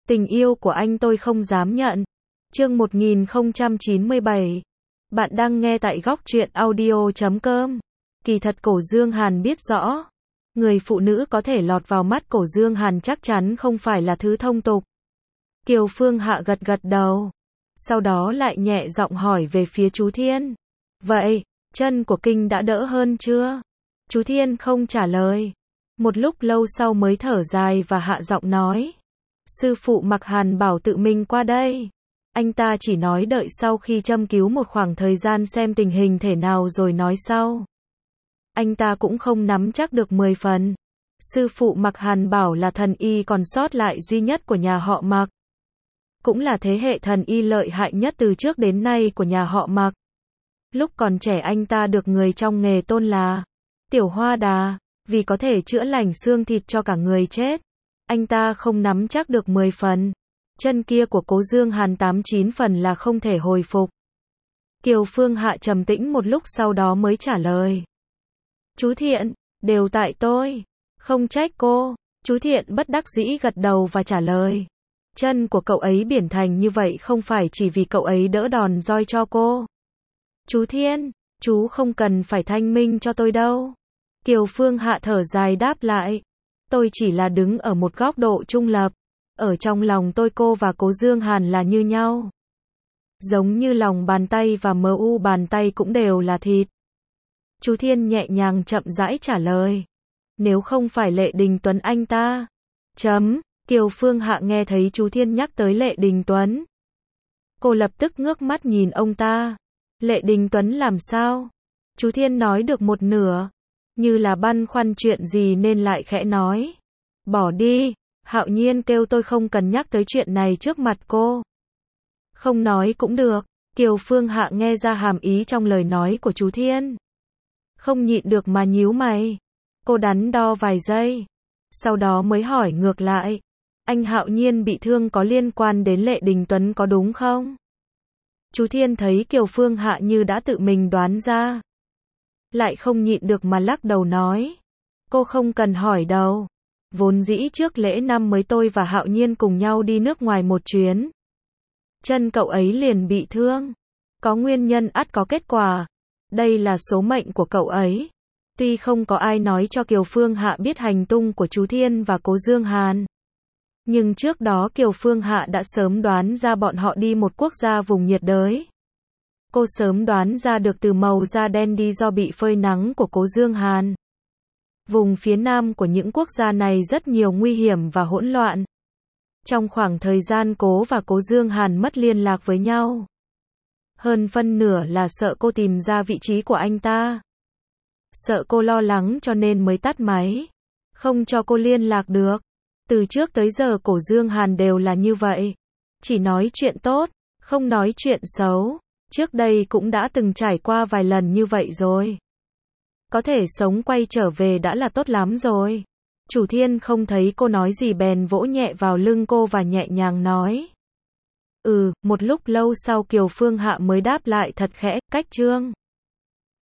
Tình yêu của anh tôi không dám nhận. Chương 1097. Bạn đang nghe tại góc truyện audio.com. Kỳ thật Cổ Dương Hàn biết rõ, người phụ nữ có thể lọt vào mắt Cổ Dương Hàn chắc chắn không phải là thứ thông tục. Kiều Phương Hạ gật gật đầu, sau đó lại nhẹ giọng hỏi về phía chú Thiên. Vậy, chân của Kinh đã đỡ hơn chưa? Chú Thiên không trả lời. Một lúc lâu sau mới thở dài và hạ giọng nói. Sư phụ Mạc Hàn bảo tự mình qua đây. Anh ta chỉ nói đợi sau khi châm cứu một khoảng thời gian xem tình hình thể nào rồi nói sau. Anh ta cũng không nắm chắc được 10 phần. Sư phụ Mạc Hàn bảo là thần y còn sót lại duy nhất của nhà họ Mạc. Cũng là thế hệ thần y lợi hại nhất từ trước đến nay của nhà họ Mạc. Lúc còn trẻ anh ta được người trong nghề tôn là Tiểu Hoa Đà, vì có thể chữa lành xương thịt cho cả người chết. Anh ta không nắm chắc được 10 phần. Chân kia của Cố Dương Hàn 8-9 phần là không thể hồi phục. Kiều Phương Hạ trầm tĩnh một lúc sau đó mới trả lời. Chú Thiện, đều tại tôi. Không trách cô. Chú Thiện bất đắc dĩ gật đầu và trả lời. Chân của cậu ấy biển thành như vậy không phải chỉ vì cậu ấy đỡ đòn roi cho cô. Chú Thiên, chú không cần phải thanh minh cho tôi đâu. Kiều Phương Hạ thở dài đáp lại. Tôi chỉ là đứng ở một góc độ trung lập. Ở trong lòng tôi cô và Cố Dương Hàn là như nhau. Giống như lòng bàn tay và mu bàn tay cũng đều là thịt. Chú Thiên nhẹ nhàng chậm rãi trả lời. Nếu không phải Lệ Đình Tuấn anh ta. Kiều Phương Hạ nghe thấy chú Thiên nhắc tới Lệ Đình Tuấn. Cô lập tức ngước mắt nhìn ông ta. Lệ Đình Tuấn làm sao? Chú Thiên nói được một nửa. Như là băn khoăn chuyện gì nên lại khẽ nói. Bỏ đi, Hạo Nhiên kêu tôi không cần nhắc tới chuyện này trước mặt cô. Không nói cũng được. Kiều Phương Hạ nghe ra hàm ý trong lời nói của chú Thiên. Không nhịn được mà nhíu mày. Cô đắn đo vài giây. Sau đó mới hỏi ngược lại. Anh Hạo Nhiên bị thương có liên quan đến Lệ Đình Tuấn có đúng không? Chú Thiên thấy Kiều Phương Hạ như đã tự mình đoán ra. Lại không nhịn được mà lắc đầu nói. Cô không cần hỏi đâu. Vốn dĩ trước lễ năm mới tôi và Hạo Nhiên cùng nhau đi nước ngoài một chuyến. Chân cậu ấy liền bị thương. Có nguyên nhân ắt có kết quả. Đây là số mệnh của cậu ấy. Tuy không có ai nói cho Kiều Phương Hạ biết hành tung của chú Thiên và Cố Dương Hàn. Nhưng trước đó Kiều Phương Hạ đã sớm đoán ra bọn họ đi một quốc gia vùng nhiệt đới. Cô sớm đoán ra được từ màu da đen đi do bị phơi nắng của Cố Dương Hàn. Vùng phía nam của những quốc gia này rất nhiều nguy hiểm và hỗn loạn. Trong khoảng thời gian Cố và Cố Dương Hàn mất liên lạc với nhau. Hơn phân nửa là sợ cô tìm ra vị trí của anh ta. Sợ cô lo lắng cho nên mới tắt máy. Không cho cô liên lạc được. Từ trước tới giờ Cổ Dương Hàn đều là như vậy. Chỉ nói chuyện tốt, không nói chuyện xấu. Trước đây cũng đã từng trải qua vài lần như vậy rồi. Có thể sống quay trở về đã là tốt lắm rồi. Chủ Thiên không thấy cô nói gì bèn vỗ nhẹ vào lưng cô và nhẹ nhàng nói. Một lúc lâu sau Kiều Phương Hạ mới đáp lại thật khẽ, cách Trương.